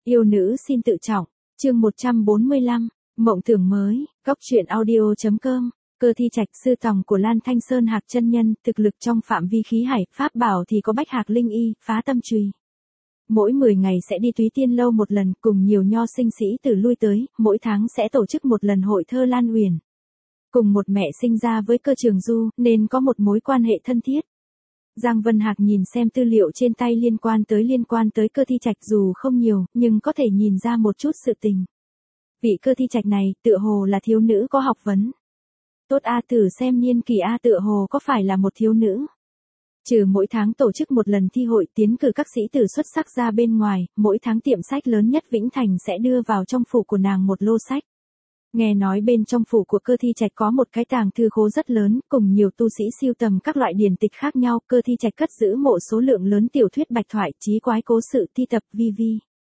Yêu nữ xin tự trọng, chương 145, mộng tưởng mới, góc truyện audio.com, cơ thi trạch sư tòng của Lan Thanh Sơn Hạc chân nhân, thực lực trong phạm vi khí hải, pháp bảo thì có bách hạc linh y, phá tâm chùy. Mỗi 10 ngày sẽ đi Túy Tiên lâu một lần, cùng nhiều nho sinh sĩ từ lui tới, mỗi tháng sẽ tổ chức một lần hội thơ Lan Uyển. Cùng một mẹ sinh ra với Cơ Trường Du, nên có một mối quan hệ thân thiết. Giang Vân Hạc nhìn xem tư liệu trên tay liên quan tới Cơ thi trạch dù không nhiều, nhưng có thể nhìn ra một chút sự tình. Vị Cơ thi trạch này, tựa hồ là thiếu nữ có học vấn. Tốt A Tử xem niên kỳ A tựa hồ có phải là một thiếu nữ. Trừ mỗi tháng tổ chức một lần thi hội tiến cử các sĩ tử xuất sắc ra bên ngoài, mỗi tháng tiệm sách lớn nhất Vĩnh Thành sẽ đưa vào trong phủ của nàng một lô sách. Nghe nói bên trong phủ của Cơ thi trạch có một cái tàng thư khố rất lớn, cùng nhiều tu sĩ sưu tầm các loại điển tịch khác nhau. Cơ thi trạch cất giữ mộ số lượng lớn tiểu thuyết bạch thoại, chí quái cố sự, thi tập vi.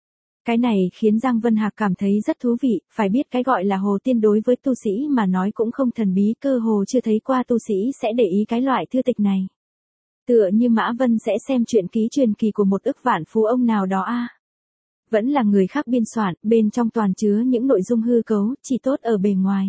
Cái này khiến Giang Vân Hạc cảm thấy rất thú vị, phải biết cái gọi là hồ tiên đối với tu sĩ mà nói cũng không thần bí, cơ hồ chưa thấy qua tu sĩ sẽ để ý cái loại thư tịch này. Tựa như Mã Vân sẽ xem truyện ký truyền kỳ của một ức vạn phú ông nào đó a. Vẫn là người khác biên soạn, bên trong toàn chứa những nội dung hư cấu, chỉ tốt ở bề ngoài.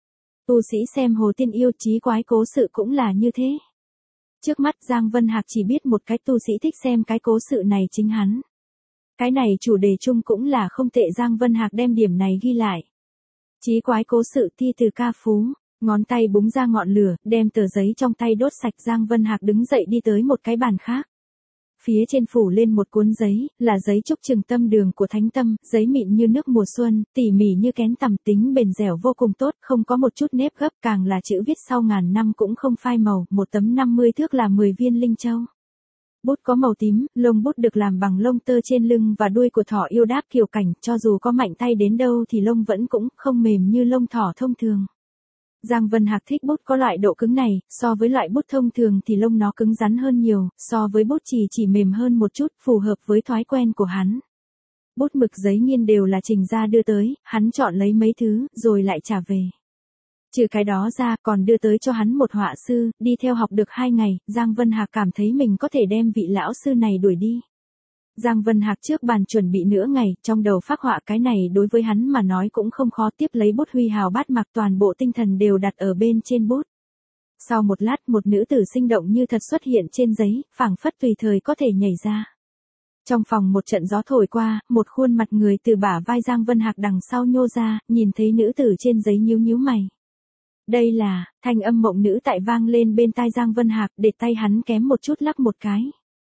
Tu sĩ xem hồ tiên yêu chí quái cố sự cũng là như thế. Trước mắt Giang Vân Hạc chỉ biết một cái tu sĩ thích xem cái cố sự này chính hắn. Cái này chủ đề chung cũng là không tệ, Giang Vân Hạc đem điểm này ghi lại. Chí quái cố sự thi từ ca phú, ngón tay búng ra ngọn lửa, đem tờ giấy trong tay đốt sạch. Giang Vân Hạc đứng dậy đi tới một cái bàn khác. Phía trên phủ lên một cuốn giấy, là giấy trúc trừng tâm đường của Thánh Tâm, giấy mịn như nước mùa xuân, tỉ mỉ như kén tằm, tính bền dẻo vô cùng tốt, không có một chút nếp gấp, càng là chữ viết sau ngàn năm cũng không phai màu, một tấm 50 thước là 10 viên linh châu. Bút có màu tím, lông bút được làm bằng lông tơ trên lưng và đuôi của thỏ yêu đáp kiều cảnh, cho dù có mạnh tay đến đâu thì lông vẫn cũng không mềm như lông thỏ thông thường. Giang Vân Hạc thích bút có loại độ cứng này, so với loại bút thông thường thì lông nó cứng rắn hơn nhiều, so với bút chỉ mềm hơn một chút, phù hợp với thói quen của hắn. Bút mực giấy nghiên đều là Trình gia đưa tới, hắn chọn lấy mấy thứ, rồi lại trả về. Trừ cái đó ra, còn đưa tới cho hắn một họa sư, đi theo học được 2 ngày, Giang Vân Hạc cảm thấy mình có thể đem vị lão sư này đuổi đi. Giang Vân Hạc trước bàn chuẩn bị nửa ngày, trong đầu phác họa cái này đối với hắn mà nói cũng không khó, tiếp lấy bút huy hào bát mặc, toàn bộ tinh thần đều đặt ở bên trên bút. Sau một lát, một nữ tử sinh động như thật xuất hiện trên giấy, phảng phất tùy thời có thể nhảy ra. Trong phòng một trận gió thổi qua, một khuôn mặt người từ bả vai Giang Vân Hạc đằng sau nhô ra, nhìn thấy nữ tử trên giấy nhíu mày. Đây là, thanh âm mộng nữ tại vang lên bên tai Giang Vân Hạc, để tay hắn kém một chút lắc một cái.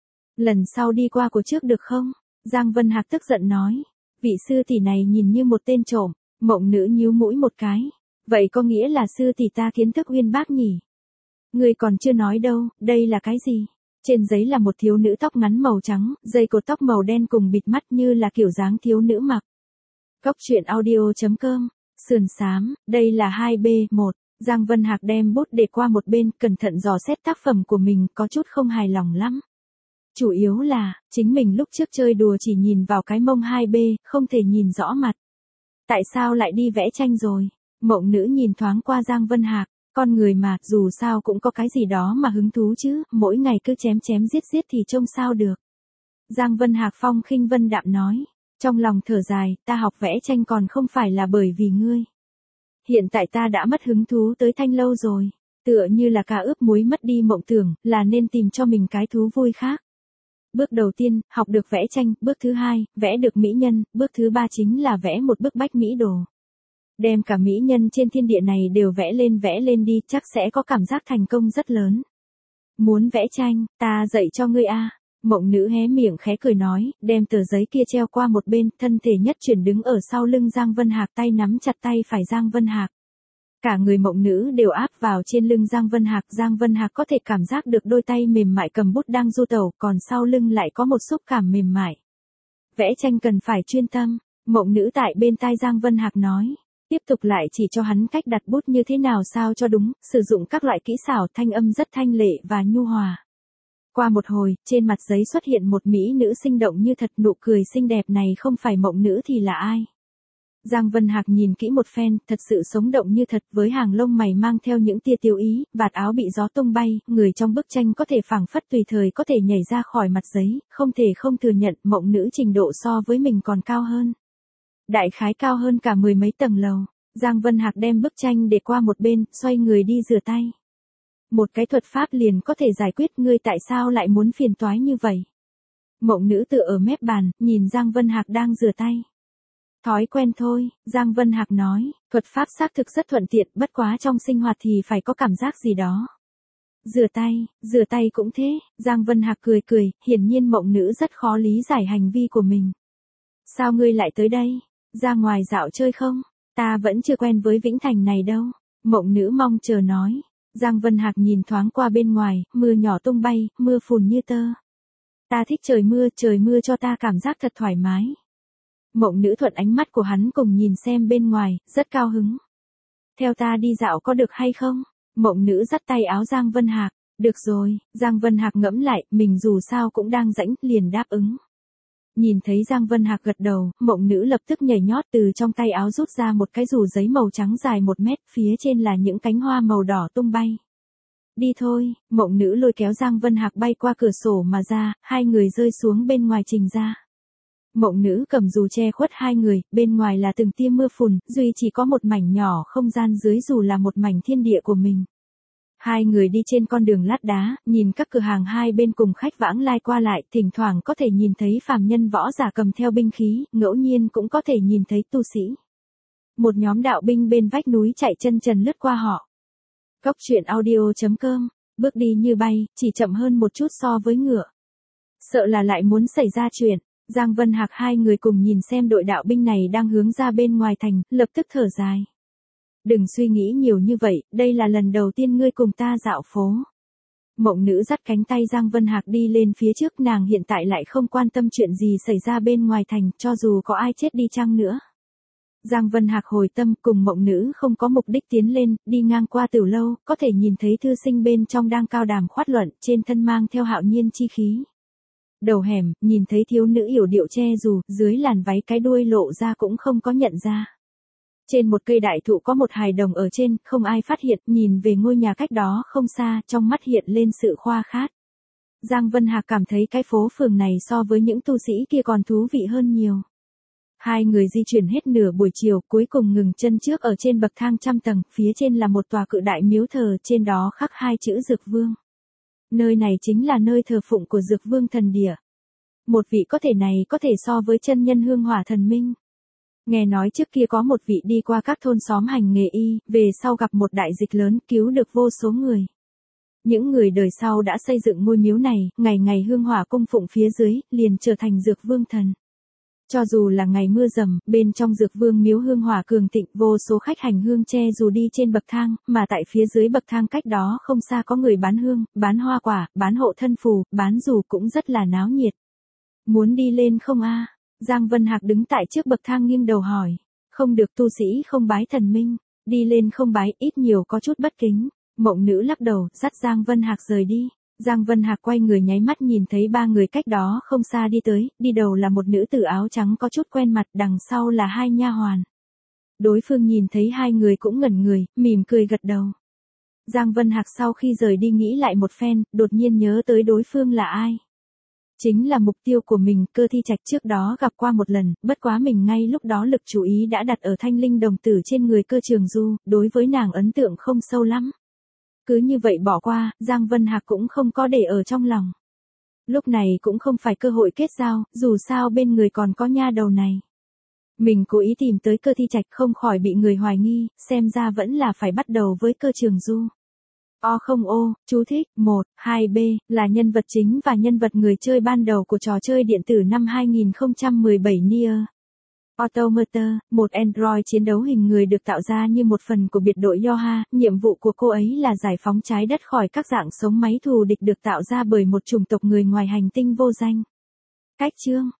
Lần sau đi qua của trước được không? Giang Vân Hạc tức giận nói. Vị sư tỷ này nhìn như một tên trộm, mộng nữ nhíu mũi một cái. Vậy có nghĩa là sư tỷ ta kiến thức uyên bác nhỉ? Người còn chưa nói đâu, đây là cái gì? Trên giấy là một thiếu nữ tóc ngắn màu trắng, dây cột tóc màu đen cùng bịt mắt như là kiểu dáng thiếu nữ mặc. Góc truyện audio.com, sườn xám, đây là 2B1. Giang Vân Hạc đem bút để qua một bên, cẩn thận dò xét tác phẩm của mình, có chút không hài lòng lắm. Chủ yếu là, chính mình lúc trước chơi đùa chỉ nhìn vào cái mông 2B, không thể nhìn rõ mặt. Tại sao lại đi vẽ tranh rồi? Mộng nữ nhìn thoáng qua Giang Vân Hạc, con người mà, dù sao cũng có cái gì đó mà hứng thú chứ, mỗi ngày cứ chém giết thì trông sao được. Giang Vân Hạc phong khinh vân đạm nói, trong lòng thở dài, ta học vẽ tranh còn không phải là bởi vì ngươi. Hiện tại ta đã mất hứng thú tới thanh lâu rồi, tựa như là cá ướp muối mất đi mộng tưởng, là nên tìm cho mình cái thú vui khác. Bước đầu tiên, học được vẽ tranh, bước thứ 2, vẽ được mỹ nhân, bước thứ 3 chính là vẽ một bức bách mỹ đồ. Đem cả mỹ nhân trên thiên địa này đều vẽ lên đi, chắc sẽ có cảm giác thành công rất lớn. Muốn vẽ tranh, ta dạy cho ngươi a. Mộng nữ hé miệng khẽ cười nói, đem tờ giấy kia treo qua một bên, thân thể nhất chuyển đứng ở sau lưng Giang Vân Hạc, tay nắm chặt tay phải Giang Vân Hạc. Cả người mộng nữ đều áp vào trên lưng Giang Vân Hạc có thể cảm giác được đôi tay mềm mại cầm bút đang du tẩu, còn sau lưng lại có một xúc cảm mềm mại. Vẽ tranh cần phải chuyên tâm, mộng nữ tại bên tai Giang Vân Hạc nói, tiếp tục lại chỉ cho hắn cách đặt bút như thế nào sao cho đúng, sử dụng các loại kỹ xảo, thanh âm rất thanh lệ và nhu hòa. Qua một hồi, trên mặt giấy xuất hiện một mỹ nữ sinh động như thật, nụ cười xinh đẹp này không phải mộng nữ thì là ai? Giang Vân Hạc nhìn kỹ một phen, thật sự sống động như thật, với hàng lông mày mang theo những tia tiêu ý, vạt áo bị gió tung bay, người trong bức tranh có thể phảng phất tùy thời có thể nhảy ra khỏi mặt giấy, không thể không thừa nhận mộng nữ trình độ so với mình còn cao hơn. Đại khái cao hơn cả 10 mấy tầng lầu. Giang Vân Hạc đem bức tranh để qua một bên, xoay người đi rửa tay. Một cái thuật pháp liền có thể giải quyết, ngươi tại sao lại muốn phiền toái như vậy? Mộng nữ tựa ở mép bàn, nhìn Giang Vân Hạc đang rửa tay. Thói quen thôi, Giang Vân Hạc nói, thuật pháp xác thực rất thuận tiện, bất quá trong sinh hoạt thì phải có cảm giác gì đó. Rửa tay cũng thế, Giang Vân Hạc cười cười, hiển nhiên mộng nữ rất khó lý giải hành vi của mình. Sao ngươi lại tới đây? Ra ngoài dạo chơi không? Ta vẫn chưa quen với Vĩnh Thành này đâu. Mộng nữ mong chờ nói. Giang Vân Hạc nhìn thoáng qua bên ngoài, mưa nhỏ tung bay, mưa phùn như tơ. Ta thích trời mưa cho ta cảm giác thật thoải mái. Mộng nữ thuận ánh mắt của hắn cùng nhìn xem bên ngoài, rất cao hứng. Theo ta đi dạo có được hay không? Mộng nữ dắt tay áo Giang Vân Hạc. Được rồi, Giang Vân Hạc ngẫm lại, mình dù sao cũng đang rãnh, liền đáp ứng. Nhìn thấy Giang Vân Hạc gật đầu, mộng nữ lập tức nhảy nhót từ trong tay áo rút ra một cái dù giấy màu trắng dài 1 mét, phía trên là những cánh hoa màu đỏ tung bay. Đi thôi, mộng nữ lôi kéo Giang Vân Hạc bay qua cửa sổ mà ra, hai người rơi xuống bên ngoài trình ra. Mộng nữ cầm dù che khuất hai người, bên ngoài là từng tia mưa phùn, duy chỉ có một mảnh nhỏ không gian dưới dù là một mảnh thiên địa của mình. Hai người đi trên con đường lát đá, nhìn các cửa hàng hai bên cùng khách vãng lai qua lại, thỉnh thoảng có thể nhìn thấy phàm nhân võ giả cầm theo binh khí, ngẫu nhiên cũng có thể nhìn thấy tu sĩ. Một nhóm đạo binh bên vách núi chạy chân trần lướt qua họ. Cốc truyện audio.com, bước đi như bay, chỉ chậm hơn một chút so với ngựa. Sợ là lại muốn xảy ra chuyện. Giang Vân Hạc hai người cùng nhìn xem đội đạo binh này đang hướng ra bên ngoài thành, lập tức thở dài. Đừng suy nghĩ nhiều như vậy, đây là lần đầu tiên ngươi cùng ta dạo phố. Mộng nữ dắt cánh tay Giang Vân Hạc đi lên phía trước, nàng hiện tại lại không quan tâm chuyện gì xảy ra bên ngoài thành, cho dù có ai chết đi chăng nữa. Giang Vân Hạc hồi tâm, cùng mộng nữ không có mục đích tiến lên, đi ngang qua Tử Lâu, có thể nhìn thấy thư sinh bên trong đang cao đàm khoát luận, trên thân mang theo hạo nhiên chi khí. Đầu hẻm, nhìn thấy thiếu nữ yểu điệu che dù, dưới làn váy cái đuôi lộ ra cũng không có nhận ra. Trên một cây đại thụ có một hài đồng ở trên, không ai phát hiện, nhìn về ngôi nhà cách đó không xa, trong mắt hiện lên sự khoa khát. Giang Vân Hạc cảm thấy cái phố phường này so với những tu sĩ kia còn thú vị hơn nhiều. Hai người di chuyển hết nửa buổi chiều, cuối cùng ngừng chân trước ở trên bậc thang trăm tầng, phía trên là một tòa cự đại miếu thờ, trên đó khắc 2 chữ Dược Vương. Nơi này chính là nơi thờ phụng của Dược Vương thần địa. Một vị có thể này có thể so với chân nhân hương hỏa thần minh. Nghe nói trước kia có một vị đi qua các thôn xóm hành nghề y, về sau gặp một đại dịch lớn, cứu được vô số người. Những người đời sau đã xây dựng ngôi miếu này, ngày ngày hương hỏa cung phụng phía dưới, liền trở thành Dược Vương thần. Cho dù là ngày mưa rầm, bên trong Dược Vương miếu hương hỏa cường thịnh, vô số khách hành hương che dù đi trên bậc thang, mà tại phía dưới bậc thang cách đó không xa có người bán hương, bán hoa quả, bán hộ thân phù, bán dù cũng rất là náo nhiệt. Muốn đi lên không a? Giang Vân Hạc đứng tại trước bậc thang nghiêng đầu hỏi. Không được, tu sĩ không bái thần minh, đi lên không bái, ít nhiều có chút bất kính. Mộng nữ lắc đầu, dắt Giang Vân Hạc rời đi. Giang Vân Hạc quay người nháy mắt nhìn thấy 3 người cách đó không xa đi tới, đi đầu là một nữ tử áo trắng có chút quen mặt, đằng sau là 2 nha hoàn. Đối phương nhìn thấy 2 người cũng ngẩn người, mỉm cười gật đầu. Giang Vân Hạc sau khi rời đi nghĩ lại một phen, đột nhiên nhớ tới đối phương là ai. Chính là mục tiêu của mình, Cơ Thi Trạch trước đó gặp qua một lần, bất quá mình ngay lúc đó lực chú ý đã đặt ở thanh linh đồng tử trên người Cơ Trường Du, đối với nàng ấn tượng không sâu lắm. Cứ như vậy bỏ qua, Giang Vân Hạc cũng không có để ở trong lòng. Lúc này cũng không phải cơ hội kết giao, dù sao bên người còn có nha đầu này. Mình cố ý tìm tới Cơ Thi Trạch không khỏi bị người hoài nghi, xem ra vẫn là phải bắt đầu với Cơ Trường Du. Chú thích, 1, 2B, là nhân vật chính và nhân vật người chơi ban đầu của trò chơi điện tử năm 2017 Nier Automata, một android chiến đấu hình người được tạo ra như một phần của biệt đội Yoha, nhiệm vụ của cô ấy là giải phóng trái đất khỏi các dạng sống máy thù địch được tạo ra bởi một chủng tộc người ngoài hành tinh vô danh. Cách chương